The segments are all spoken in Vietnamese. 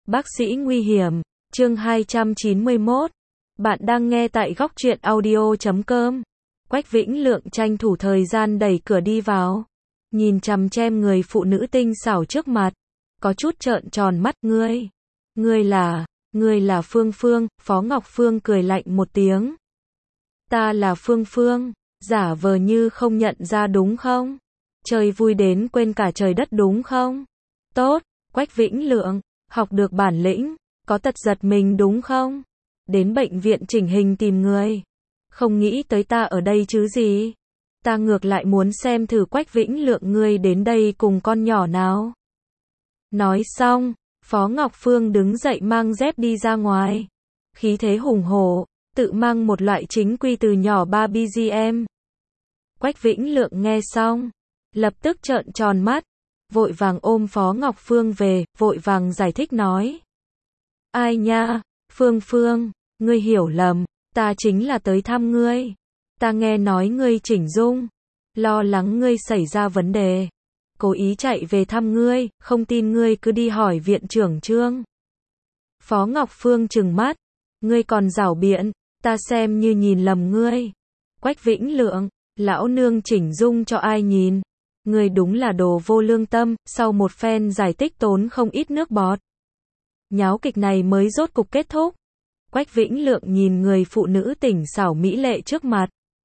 Bác sĩ nguy hiểm, chương 291. Bạn đang nghe tại Góc Truyện Audio.com. Quách Vĩnh Lượng tranh thủ thời gian đẩy cửa đi vào. Nhìn chằm chằm người phụ nữ tinh xảo trước mặt. Có chút trợn tròn mắt, Ngươi là Phương Phương, Phó Ngọc Phương cười lạnh một tiếng. Ta là Phương Phương, giả vờ như không nhận ra đúng không? Chơi vui đến quên cả trời đất đúng không? Tốt, Quách Vĩnh Lượng, học được bản lĩnh, có tật giật mình đúng không? Đến bệnh viện chỉnh hình tìm người. Không nghĩ tới ta ở đây chứ gì? Ta ngược lại muốn xem thử Quách Vĩnh Lượng ngươi đến đây cùng con nhỏ nào. Nói xong, Phó Ngọc Phương đứng dậy mang dép đi ra ngoài. Khí thế hùng hổ, tự mang một loại chính quy từ nhỏ 3 BGM. Quách Vĩnh Lượng nghe xong, lập tức trợn tròn mắt, vội vàng ôm Phó Ngọc Phương về, vội vàng giải thích nói. Ai nha, Phương Phương, ngươi hiểu lầm, ta chính là tới thăm ngươi. Ta nghe nói ngươi chỉnh dung, lo lắng ngươi xảy ra vấn đề. Cố ý chạy về thăm ngươi, không tin ngươi cứ đi hỏi viện trưởng Trương. Phó Ngọc Phương trừng mắt, ngươi còn giảo biện, ta xem như nhìn lầm ngươi. Quách Vĩnh Lượng, lão nương chỉnh dung cho ai nhìn? Ngươi đúng là đồ vô lương tâm, sau một phen giải thích tốn không ít nước bọt. Nháo kịch này mới rốt cục kết thúc. Quách Vĩnh Lượng nhìn người phụ nữ tỉnh xảo mỹ lệ trước mặt.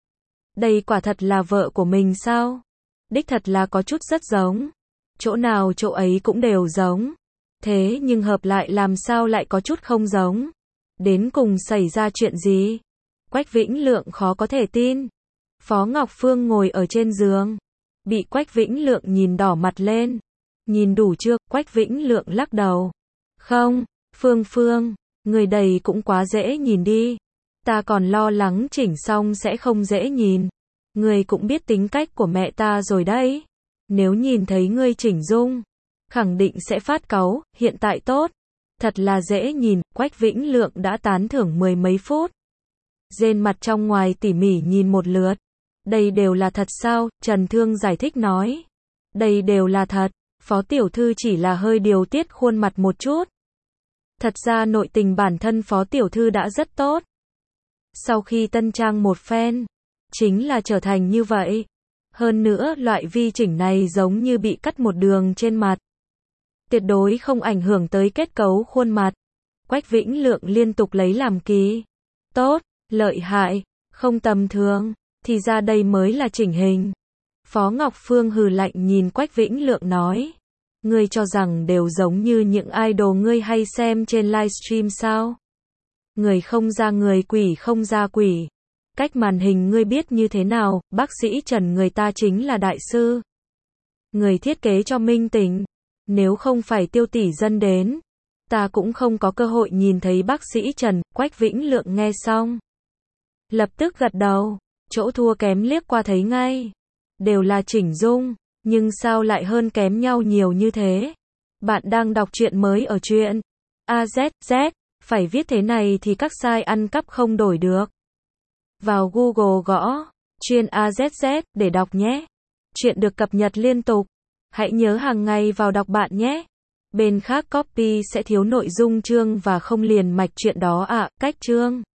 Đây quả thật là vợ của mình sao? Đích thật là có chút rất giống. Chỗ nào chỗ ấy cũng đều giống. Thế nhưng hợp lại làm sao lại có chút không giống? Đến cùng xảy ra chuyện gì? Quách Vĩnh Lượng khó có thể tin. Phó Ngọc Phương ngồi ở trên giường. Bị Quách Vĩnh Lượng nhìn đỏ mặt lên. Nhìn đủ chưa? Quách Vĩnh Lượng lắc đầu. Không, Phương Phương, người đầy cũng quá dễ nhìn đi. Ta còn lo lắng chỉnh xong sẽ không dễ nhìn. Ngươi cũng biết tính cách của mẹ ta rồi đấy. Nếu nhìn thấy ngươi chỉnh dung, khẳng định sẽ phát cáu, hiện tại tốt. Thật là dễ nhìn, Quách Vĩnh Lượng đã tán thưởng 10 mấy phút. Trên mặt trong ngoài tỉ mỉ nhìn một lượt. Đây đều là thật sao? Trần Thương giải thích nói. Đây đều là thật, Phó Tiểu Thư chỉ là hơi điều tiết khuôn mặt một chút. Thật ra nội tình bản thân Phó Tiểu Thư đã rất tốt. Sau khi tân trang một phen, chính là trở thành như vậy. Hơn nữa, loại vi chỉnh này giống như bị cắt một đường trên mặt. Tuyệt đối không ảnh hưởng tới kết cấu khuôn mặt. Quách Vĩnh Lượng liên tục lấy làm kỳ. Tốt, lợi hại, không tầm thường, thì ra đây mới là chỉnh hình. Phó Ngọc Phương hừ lạnh nhìn Quách Vĩnh Lượng nói. Ngươi cho rằng đều giống như những idol ngươi hay xem trên livestream sao? Người không ra người, quỷ không ra quỷ. Cách màn hình ngươi biết như thế nào? Bác sĩ Trần người ta chính là đại sư. Người thiết kế cho minh tỉnh. Nếu không phải Tiêu tỷ dân đến, ta cũng không có cơ hội nhìn thấy bác sĩ Trần. Quách Vĩnh Lượng nghe xong, lập tức gật đầu. Chỗ thua kém liếc qua thấy ngay. Đều là chỉnh dung, nhưng sao lại hơn kém nhau nhiều như thế? Bạn đang đọc truyện mới ở truyện AZZ, phải viết thế này thì các site ăn cắp không đổi được. Vào Google gõ truyện AZZ để đọc nhé. Truyện được cập nhật liên tục. Hãy nhớ hàng ngày vào đọc bạn nhé. Bên khác copy sẽ thiếu nội dung chương và không liền mạch truyện đó ạ. Cách chương